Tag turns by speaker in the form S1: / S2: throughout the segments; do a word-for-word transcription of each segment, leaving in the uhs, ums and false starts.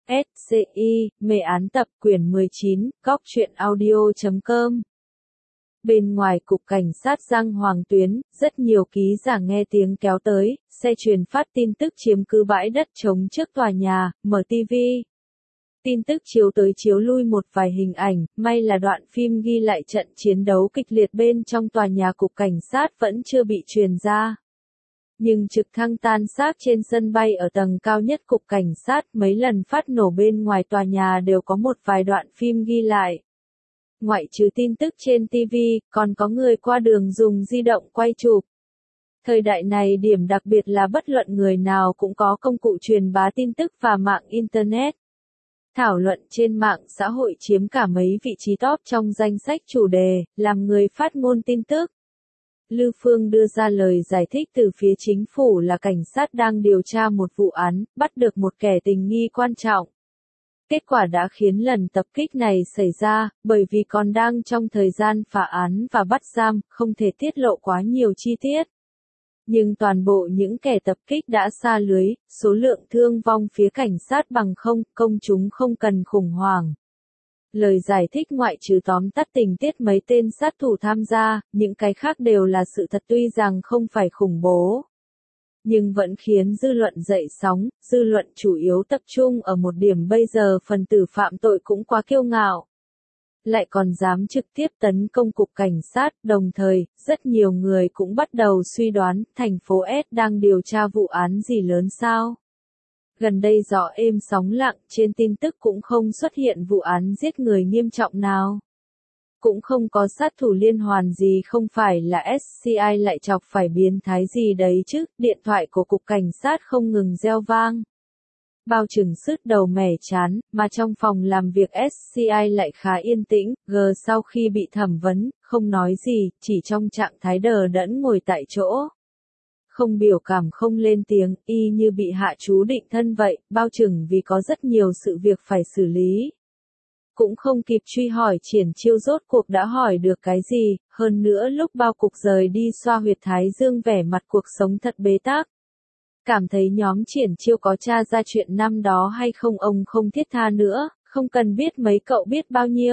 S1: S C I, mê án tập quyển mười chín, góc truyện audio chấm com. Bên ngoài cục cảnh sát Giang Hoàng Tuyến, rất nhiều ký giả nghe tiếng kéo tới, xe truyền phát tin tức chiếm cứ bãi đất trống trước tòa nhà, mở ti vi. Tin tức chiếu tới chiếu lui một vài hình ảnh, may là đoạn phim ghi lại trận chiến đấu kịch liệt bên trong tòa nhà cục cảnh sát vẫn chưa bị truyền ra. Nhưng trực thăng tan xác trên sân bay ở tầng cao nhất cục cảnh sát mấy lần phát nổ bên ngoài tòa nhà đều có một vài đoạn phim ghi lại. Ngoại trừ tin tức trên ti vi, còn có người qua đường dùng di động quay chụp. Thời đại này điểm đặc biệt là bất luận người nào cũng có công cụ truyền bá tin tức và mạng Internet. Thảo luận trên mạng xã hội chiếm cả mấy vị trí top trong danh sách chủ đề, làm người phát ngôn tin tức. Lư Phương đưa ra lời giải thích từ phía chính phủ là cảnh sát đang điều tra một vụ án, bắt được một kẻ tình nghi quan trọng. Kết quả đã khiến lần tập kích này xảy ra, bởi vì còn đang trong thời gian phá án và bắt giam, không thể tiết lộ quá nhiều chi tiết. Nhưng toàn bộ những kẻ tập kích đã sa lưới, số lượng thương vong phía cảnh sát bằng không, công chúng không cần khủng hoảng. Lời giải thích ngoại trừ tóm tắt tình tiết mấy tên sát thủ tham gia, những cái khác đều là sự thật tuy rằng không phải khủng bố. Nhưng vẫn khiến dư luận dậy sóng, dư luận chủ yếu tập trung ở một điểm bây giờ phần tử phạm tội cũng quá kiêu ngạo. Lại còn dám trực tiếp tấn công cục cảnh sát, đồng thời, rất nhiều người cũng bắt đầu suy đoán, thành phố S đang điều tra vụ án gì lớn sao? Gần đây gió êm sóng lặng, trên tin tức cũng không xuất hiện vụ án giết người nghiêm trọng nào. Cũng không có sát thủ liên hoàn gì, không phải là S C I lại chọc phải biến thái gì đấy chứ, điện thoại của cục cảnh sát không ngừng reo vang. Bao trừng sứt đầu mẻ chán, mà trong phòng làm việc S C I lại khá yên tĩnh, G sau khi bị thẩm vấn, không nói gì, chỉ trong trạng thái đờ đẫn ngồi tại chỗ. Không biểu cảm không lên tiếng, y như bị hạ chú định thân vậy, bao trừng vì có rất nhiều sự việc phải xử lý. Cũng không kịp truy hỏi Triển Chiêu rốt cuộc đã hỏi được cái gì, hơn nữa lúc bao cục rời đi xoa huyệt thái dương vẻ mặt cuộc sống thật bế tắc. Cảm thấy nhóm Triển Chiêu có tra ra chuyện năm đó hay không ông không thiết tha nữa, không cần biết mấy cậu biết bao nhiêu.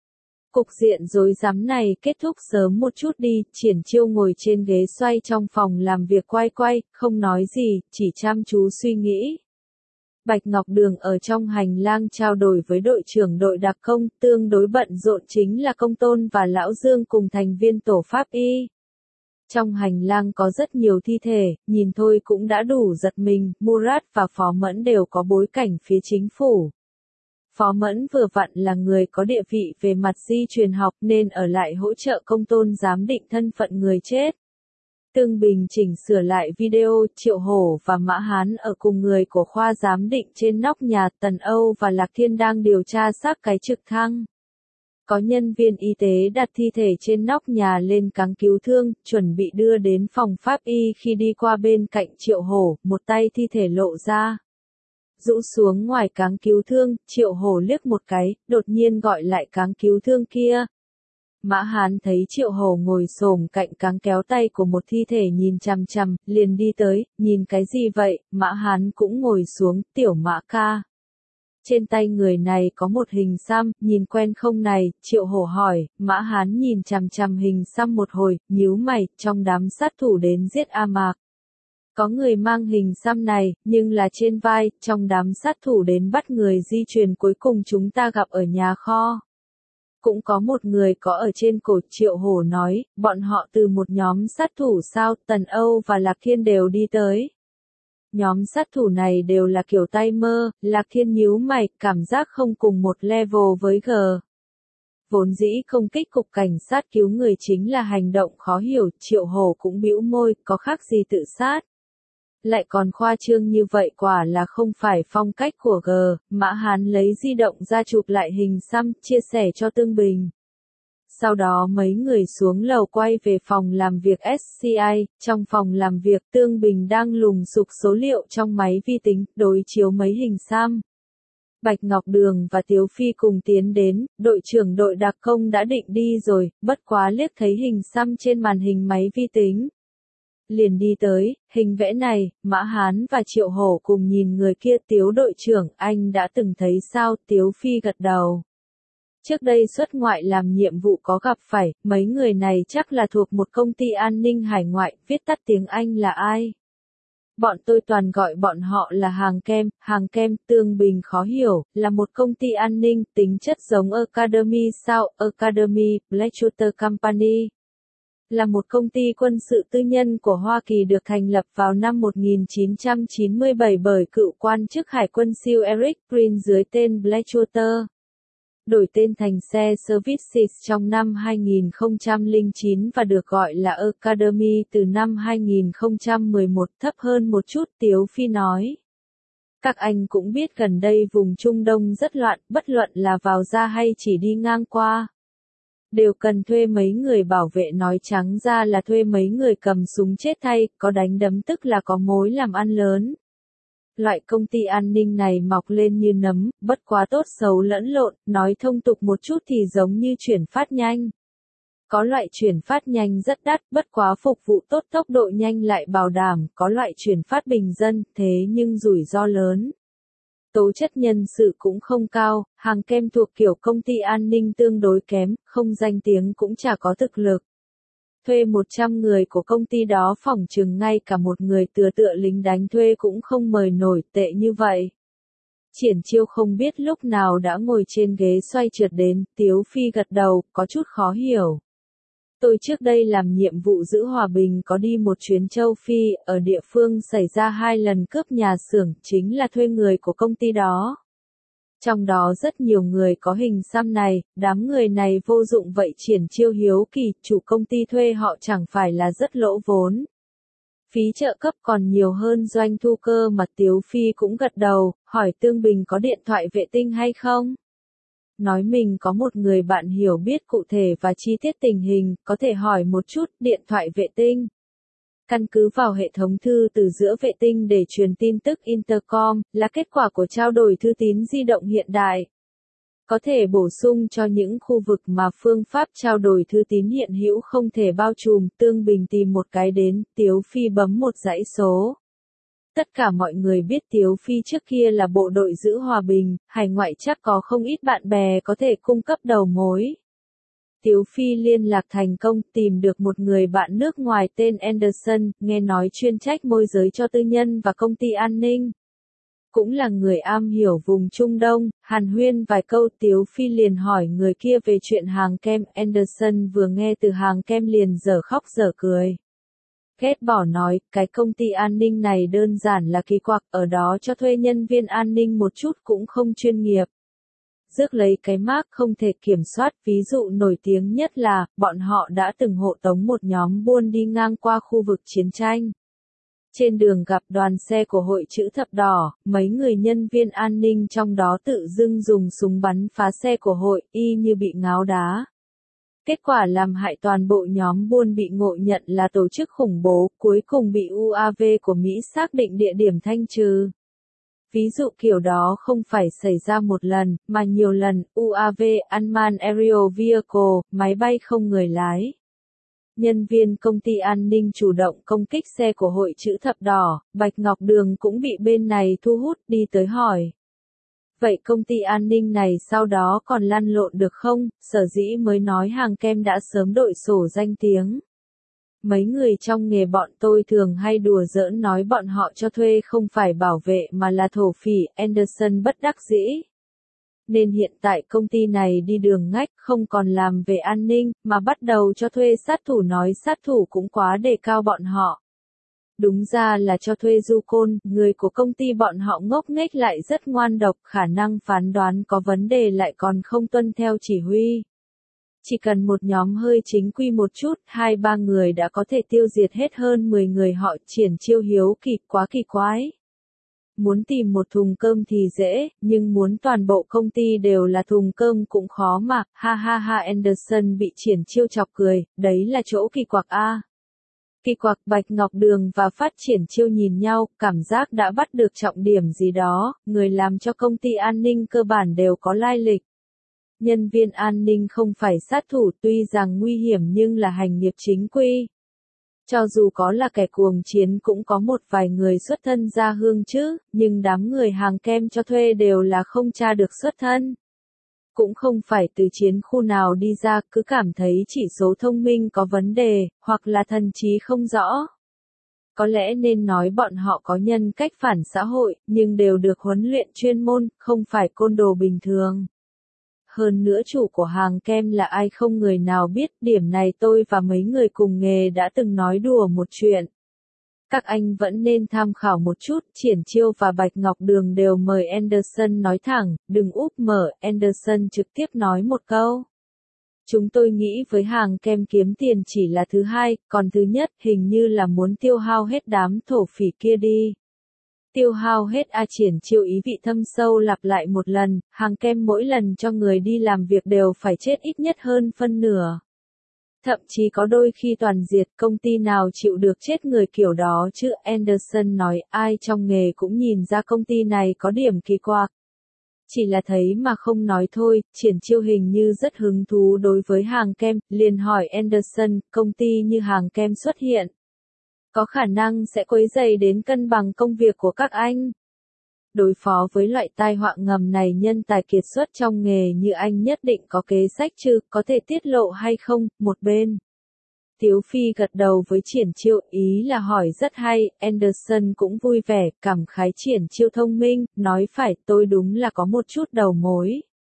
S1: Cục diện rối rắm này kết thúc sớm một chút đi, Triển Chiêu ngồi trên ghế xoay trong phòng làm việc quay quay, không nói gì, chỉ chăm chú suy nghĩ. Bạch Ngọc Đường ở trong hành lang trao đổi với đội trưởng đội đặc công, tương đối bận rộn chính là Công Tôn và Lão Dương cùng thành viên tổ pháp y. Trong hành lang có rất nhiều thi thể, nhìn thôi cũng đã đủ giật mình, Murat và Phó Mẫn đều có bối cảnh phía chính phủ. Phó Mẫn vừa vặn là người có địa vị về mặt di truyền học nên ở lại hỗ trợ Công Tôn giám định thân phận người chết. Tương Bình chỉnh sửa lại video, Triệu Hổ và Mã Hán ở cùng người của khoa giám định trên nóc nhà, Tần Âu và Lạc Thiên đang điều tra xác cái trực thăng. Có nhân viên y tế đặt thi thể trên nóc nhà lên cáng cứu thương, chuẩn bị đưa đến phòng pháp y khi đi qua bên cạnh Triệu Hổ, một tay thi thể lộ ra. Rũ xuống ngoài cáng cứu thương, Triệu Hổ liếc một cái, đột nhiên gọi lại cáng cứu thương kia. Mã Hán thấy Triệu Hổ ngồi xổm cạnh cáng kéo tay của một thi thể nhìn chằm chằm, liền đi tới, nhìn cái gì vậy, Mã Hán cũng ngồi xuống, tiểu Mã ca. Trên tay người này có một hình xăm, nhìn quen không này, Triệu Hổ hỏi, Mã Hán nhìn chằm chằm hình xăm một hồi, nhíu mày, trong đám sát thủ đến giết A Mạc. Có người mang hình xăm này, nhưng là trên vai, trong đám sát thủ đến bắt người di truyền cuối cùng chúng ta gặp ở nhà kho. Cũng có một người có ở trên cổ, Triệu Hổ nói, bọn họ từ một nhóm sát thủ sao, Tần Âu và Lạc Thiên đều đi tới. Nhóm sát thủ này đều là kiểu tay mơ, Lạc Thiên nhíu mày, cảm giác không cùng một level với G. Vốn dĩ công kích cục cảnh sát cứu người chính là hành động khó hiểu, Triệu Hổ cũng bĩu môi, có khác gì tự sát. Lại còn khoa trương như vậy quả là không phải phong cách của G, Mã Hán lấy di động ra chụp lại hình xăm, chia sẻ cho Tương Bình. Sau đó mấy người xuống lầu quay về phòng làm việc S C I, trong phòng làm việc Tương Bình đang lùng sục số liệu trong máy vi tính, đối chiếu mấy hình xăm. Bạch Ngọc Đường và Tiếu Phi cùng tiến đến, đội trưởng đội đặc công đã định đi rồi, bất quá liếc thấy hình xăm trên màn hình máy vi tính. liền đi tới, hình vẽ này, Mã Hán và Triệu Hổ cùng nhìn người kia. Tiếu đội trưởng, anh đã từng thấy sao? Tiếu Phi gật đầu. Trước đây xuất ngoại làm nhiệm vụ có gặp phải, mấy người này chắc là thuộc một công ty an ninh hải ngoại, viết tắt tiếng Anh là ai? Bọn tôi toàn gọi bọn họ là hàng kem, hàng kem. Tương Bình khó hiểu, là một công ty an ninh, tính chất giống Academy sao? Academy, Blackwater Company. Là một công ty quân sự tư nhân của Hoa Kỳ được thành lập vào năm một nghìn chín trăm chín mươi bảy bởi cựu quan chức Hải quân siêu Eric Green dưới tên Blackwater. Đổi tên thành xe Services trong năm hai nghìn không trăm lẻ chín và được gọi là Academy từ năm hai nghìn không trăm mười một, thấp hơn một chút. Tiếu Phi nói. Các anh cũng biết gần đây vùng Trung Đông rất loạn, bất luận là vào ra hay chỉ đi ngang qua. Đều cần thuê mấy người bảo vệ, nói trắng ra là thuê mấy người cầm súng chết thay, có đánh đấm tức là có mối làm ăn lớn. Loại công ty an ninh này mọc lên như nấm, bất quá tốt xấu lẫn lộn, nói thông tục một chút thì giống như chuyển phát nhanh. Có loại chuyển phát nhanh rất đắt, bất quá phục vụ tốt, tốc độ nhanh lại bảo đảm, có loại chuyển phát bình dân, thế nhưng rủi ro lớn. Tố chất nhân sự cũng không cao, hàng kem thuộc kiểu công ty an ninh tương đối kém, không danh tiếng cũng chả có thực lực. Thuê một trăm người của công ty đó phỏng chừng ngay cả một người tựa tựa lính đánh thuê cũng không mời nổi, tệ như vậy. Triển Chiêu không biết lúc nào đã ngồi trên ghế xoay trượt đến, Tiếu Phi gật đầu, có chút khó hiểu. Tôi trước đây làm nhiệm vụ giữ hòa bình có đi một chuyến châu Phi, ở địa phương xảy ra hai lần cướp nhà xưởng, chính là thuê người của công ty đó. Trong đó rất nhiều người có hình xăm này, đám người này vô dụng vậy. Triển Chiêu hiếu kỳ, chủ công ty thuê họ chẳng phải là rất lỗ vốn. Phí trợ cấp còn nhiều hơn doanh thu cơ mà. Tiếu Phi cũng gật đầu, hỏi Tương Bình có điện thoại vệ tinh hay không? Nói mình có một người bạn hiểu biết cụ thể và chi tiết tình hình, có thể hỏi một chút. Điện thoại vệ tinh. Căn cứ vào hệ thống thư từ giữa vệ tinh để truyền tin tức intercom, là kết quả của trao đổi thư tín di động hiện đại. Có thể bổ sung cho những khu vực mà phương pháp trao đổi thư tín hiện hữu không thể bao trùm. Tương Bình tìm một cái đến, Tiếu Phi bấm một dãy số. Tất cả mọi người biết Tiếu Phi trước kia là bộ đội giữ hòa bình, hải ngoại chắc có không ít bạn bè có thể cung cấp đầu mối. Tiếu Phi liên lạc thành công, tìm được một người bạn nước ngoài tên Anderson, nghe nói chuyên trách môi giới cho tư nhân và công ty an ninh. Cũng là người am hiểu vùng Trung Đông, hàn huyên vài câu. Tiếu Phi liền hỏi người kia về chuyện hàng kem. Anderson vừa nghe từ hàng kem liền dở khóc dở cười. Ghét bỏ nói, cái công ty an ninh này đơn giản là kỳ quặc, ở đó cho thuê nhân viên an ninh một chút cũng không chuyên nghiệp. Rước lấy cái mác không thể kiểm soát, ví dụ nổi tiếng nhất là, bọn họ đã từng hộ tống một nhóm buôn đi ngang qua khu vực chiến tranh. Trên đường gặp đoàn xe của Hội Chữ Thập Đỏ, mấy người nhân viên an ninh trong đó tự dưng dùng súng bắn phá xe của hội, y như bị ngáo đá. Kết quả làm hại toàn bộ nhóm buôn bị ngộ nhận là tổ chức khủng bố, cuối cùng bị u a vê của Mỹ xác định địa điểm thanh trừ. Ví dụ kiểu đó không phải xảy ra một lần, mà nhiều lần. u a vê, Unmanned Aerial Vehicle, máy bay không người lái. Nhân viên công ty an ninh chủ động công kích xe của Hội Chữ Thập Đỏ, Bạch Ngọc Đường cũng bị bên này thu hút, đi tới hỏi. Vậy công ty an ninh này sau đó còn lăn lộn được không? Sở dĩ mới nói hàng kem đã sớm đội sổ danh tiếng. Mấy người trong nghề bọn tôi thường hay đùa giỡn nói bọn họ cho thuê không phải bảo vệ mà là thổ phỉ. Anderson bất đắc dĩ. Nên hiện tại công ty này đi đường ngách, không còn làm về an ninh, mà bắt đầu cho thuê sát thủ. Nói sát thủ cũng quá đề cao bọn họ. Đúng ra là cho thuê du côn, người của công ty bọn họ ngốc nghếch lại rất ngoan độc, khả năng phán đoán có vấn đề lại còn không tuân theo chỉ huy. Chỉ cần một nhóm hơi chính quy một chút, hai ba người đã có thể tiêu diệt hết hơn mười người họ. Triển Chiêu hiếu kỳ, quá kỳ quái. Muốn tìm một thùng cơm thì dễ, nhưng muốn toàn bộ công ty đều là thùng cơm cũng khó mà. Ha ha ha. Anderson bị Triển Chiêu chọc cười, đấy là chỗ kỳ quặc a. Kỳ quặc. Bạch Ngọc Đường và Phát Triển Chiêu nhìn nhau, cảm giác đã bắt được trọng điểm gì đó. Người làm cho công ty an ninh cơ bản đều có lai lịch. Nhân viên an ninh không phải sát thủ, tuy rằng nguy hiểm nhưng là hành nghiệp chính quy. Cho dù có là kẻ cuồng chiến cũng có một vài người xuất thân gia hương chứ, nhưng đám người hàng kem cho thuê đều là không tra được xuất thân. Cũng không phải từ chiến khu nào đi ra, cứ cảm thấy chỉ số thông minh có vấn đề, hoặc là thần trí không rõ. Có lẽ nên nói bọn họ có nhân cách phản xã hội, nhưng đều được huấn luyện chuyên môn, không phải côn đồ bình thường. Hơn nữa chủ của hàng kem là ai không người nào biết, điểm này tôi và mấy người cùng nghề đã từng nói đùa một chuyện. Các anh vẫn nên tham khảo một chút, Triển Chiêu và Bạch Ngọc Đường đều mời Anderson nói thẳng, đừng úp mở, Anderson trực tiếp nói một câu. Chúng tôi nghĩ với hàng kem kiếm tiền chỉ là thứ hai, còn thứ nhất hình như là muốn tiêu hao hết đám thổ phỉ kia đi. Tiêu hao hết a Triển Chiêu ý vị thâm sâu lặp lại một lần, hàng kem mỗi lần cho người đi làm việc đều phải chết ít nhất hơn phân nửa. Thậm chí có đôi khi toàn diệt, công ty nào chịu được chết người kiểu đó chứ, Anderson nói, ai trong nghề cũng nhìn ra công ty này có điểm kỳ quặc. Chỉ là thấy mà không nói thôi, Triển Chiêu hình như rất hứng thú đối với hàng kem, liền hỏi Anderson, công ty như hàng kem xuất hiện. Có khả năng sẽ quấy rầy đến cân bằng công việc của các anh. Đối phó với loại tai họa ngầm này nhân tài kiệt xuất trong nghề như anh nhất định có kế sách chứ, có thể tiết lộ hay không, một bên. Tiếu Phi gật đầu với Triển Chiêu, ý là hỏi rất hay, Anderson cũng vui vẻ, cảm khái Triển Chiêu thông minh, nói phải, tôi đúng là có một chút đầu mối.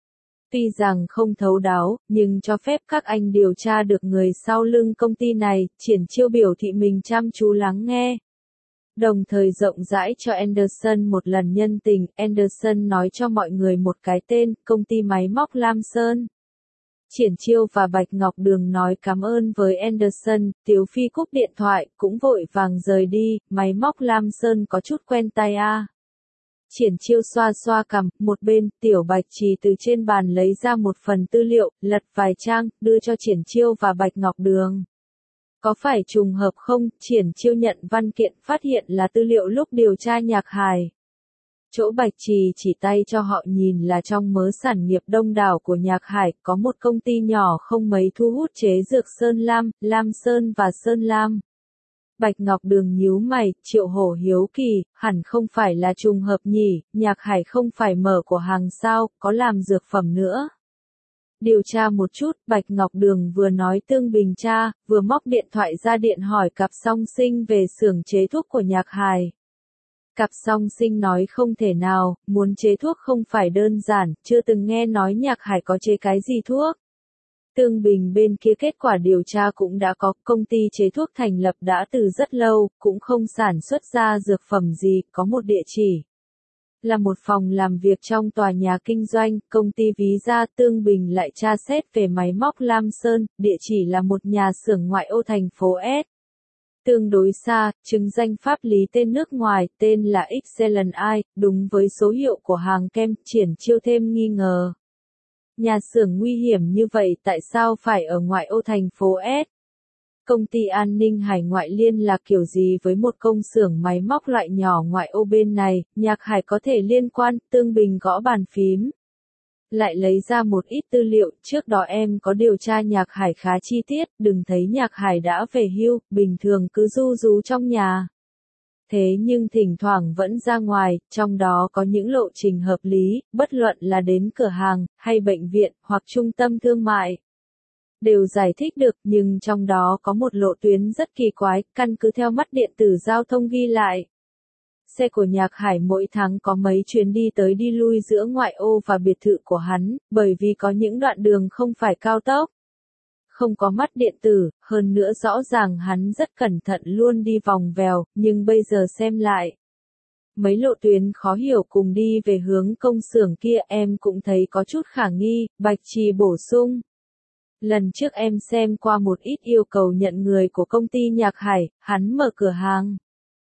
S1: Tuy rằng không thấu đáo, nhưng cho phép các anh điều tra được người sau lưng công ty này, Triển Chiêu biểu thị mình chăm chú lắng nghe. Đồng thời rộng rãi cho Anderson một lần nhân tình, Anderson nói cho mọi người một cái tên, công ty máy móc Lam Sơn. Triển Chiêu và Bạch Ngọc Đường nói cảm ơn với Anderson, Tiếu Phi cúp điện thoại, cũng vội vàng rời đi, máy móc Lam Sơn có chút quen tai a. À. Triển Chiêu xoa xoa cằm, một bên, Tiểu Bạch Trì từ trên bàn lấy ra một phần tư liệu, lật vài trang, đưa cho Triển Chiêu và Bạch Ngọc Đường. Có phải trùng hợp không? Triển Chiêu nhận văn kiện phát hiện là tư liệu lúc điều tra Nhạc Hải. Chỗ Bạch Trì chỉ tay cho họ nhìn là trong mớ sản nghiệp đông đảo của Nhạc Hải, có một công ty nhỏ không mấy thu hút chế dược Sơn Lam, Lam Sơn và Sơn Lam. Bạch Ngọc Đường nhíu mày, Triệu Hổ hiếu kỳ, hẳn không phải là trùng hợp nhỉ, Nhạc Hải không phải mở của hàng sao, có làm dược phẩm nữa. Điều tra một chút, Bạch Ngọc Đường vừa nói Tương Bình tra, vừa móc điện thoại ra điện hỏi cặp song sinh về xưởng chế thuốc của Nhạc Hải. Cặp song sinh nói không thể nào, muốn chế thuốc không phải đơn giản, chưa từng nghe nói Nhạc Hải có chế cái gì thuốc. Tương Bình bên kia kết quả điều tra cũng đã có, công ty chế thuốc thành lập đã từ rất lâu, cũng không sản xuất ra dược phẩm gì, có một địa chỉ. Là một phòng làm việc trong tòa nhà kinh doanh, công ty ví ra Tương Bình lại tra xét về máy móc Lam Sơn, địa chỉ là một nhà xưởng ngoại ô thành phố S. Tương đối xa, chứng danh pháp lý tên nước ngoài, tên là Excellent Eye, đúng với số hiệu của hàng kem, Triển Chiêu thêm nghi ngờ. Nhà xưởng nguy hiểm như vậy tại sao phải ở ngoại ô thành phố S? Công ty an ninh hải ngoại liên lạc kiểu gì với một công xưởng máy móc loại nhỏ ngoại ô bên này, Nhạc Hải có thể liên quan, Tương Bình gõ bàn phím. Lại lấy ra một ít tư liệu, trước đó em có điều tra Nhạc Hải khá chi tiết, đừng thấy Nhạc Hải đã về hưu, bình thường cứ ru rú trong nhà. Thế nhưng thỉnh thoảng vẫn ra ngoài, trong đó có những lộ trình hợp lý, bất luận là đến cửa hàng, hay bệnh viện, hoặc trung tâm thương mại. Đều giải thích được, nhưng trong đó có một lộ tuyến rất kỳ quái, căn cứ theo mắt điện tử giao thông ghi lại. Xe của Nhạc Hải mỗi tháng có mấy chuyến đi tới đi lui giữa ngoại ô và biệt thự của hắn, bởi vì có những đoạn đường không phải cao tốc. Không có mắt điện tử, hơn nữa rõ ràng hắn rất cẩn thận luôn đi vòng vèo, nhưng bây giờ xem lại. Mấy lộ tuyến khó hiểu cùng đi về hướng công xưởng kia em cũng thấy có chút khả nghi, Bạch Trì bổ sung. Lần trước em xem qua một ít yêu cầu nhận người của công ty Nhạc Hải, hắn mở cửa hàng.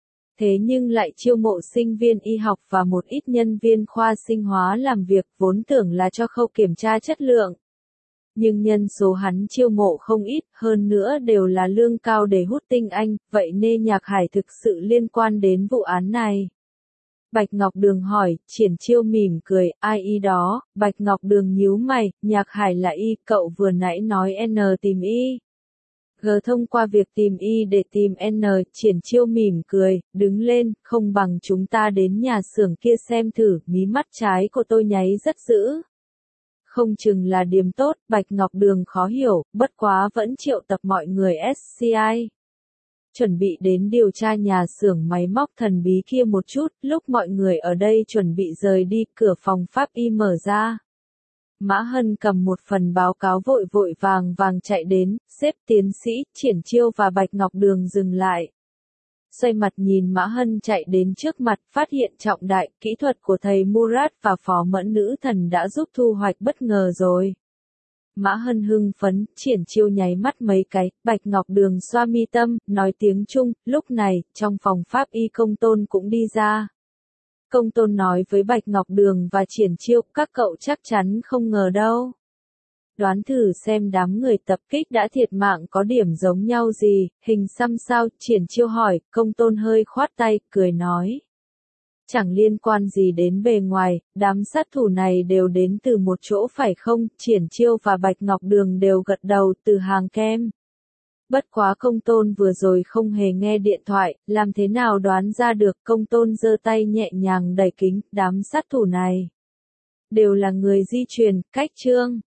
S1: Thế nhưng lại chiêu mộ sinh viên y học và một ít nhân viên khoa sinh hóa làm việc vốn tưởng là cho khâu kiểm tra chất lượng. Nhưng nhân số hắn chiêu mộ không ít, hơn nữa đều là lương cao để hút tinh anh, vậy nên Nhạc Hải thực sự liên quan đến vụ án này. Bạch Ngọc Đường hỏi, Triển Chiêu mỉm cười, ai y đó, Bạch Ngọc Đường nhíu mày, Nhạc Hải là y, cậu vừa nãy nói N tìm y. G thông qua việc tìm Y để tìm N, Triển Chiêu mỉm cười, đứng lên, không bằng chúng ta đến nhà xưởng kia xem thử, mí mắt trái của tôi nháy rất dữ. Không chừng là điểm tốt, Bạch Ngọc Đường khó hiểu, bất quá vẫn triệu tập mọi người ét xê i. Chuẩn bị đến điều tra nhà xưởng máy móc thần bí kia một chút, lúc mọi người ở đây chuẩn bị rời đi, cửa phòng pháp y mở ra. Mã Hân cầm một phần báo cáo vội vội vàng vàng chạy đến, xếp tiến sĩ, Triển Chiêu và Bạch Ngọc Đường dừng lại. Xoay mặt nhìn Mã Hân chạy đến trước mặt, phát hiện trọng đại, kỹ thuật của thầy Murat và phó mẫn nữ thần đã giúp thu hoạch bất ngờ rồi. Mã Hân hưng phấn, Triển Chiêu nháy mắt mấy cái, Bạch Ngọc Đường xoa mi tâm, nói tiếng Trung, lúc này, trong phòng pháp y Công Tôn cũng đi ra. Công Tôn nói với Bạch Ngọc Đường và Triển Chiêu, các cậu chắc chắn không ngờ đâu. Đoán thử xem đám người tập kích đã thiệt mạng có điểm giống nhau gì, hình xăm sao, Triển Chiêu hỏi, Công Tôn hơi khoát tay, cười nói. Chẳng liên quan gì đến bề ngoài, đám sát thủ này đều đến từ một chỗ phải không, Triển Chiêu và Bạch Ngọc Đường đều gật đầu từ hàng kem. Bất quá Công Tôn vừa rồi không hề nghe điện thoại, làm thế nào đoán ra được, Công Tôn giơ tay nhẹ nhàng đẩy kính, đám sát thủ này đều là người di truyền, cách Trương.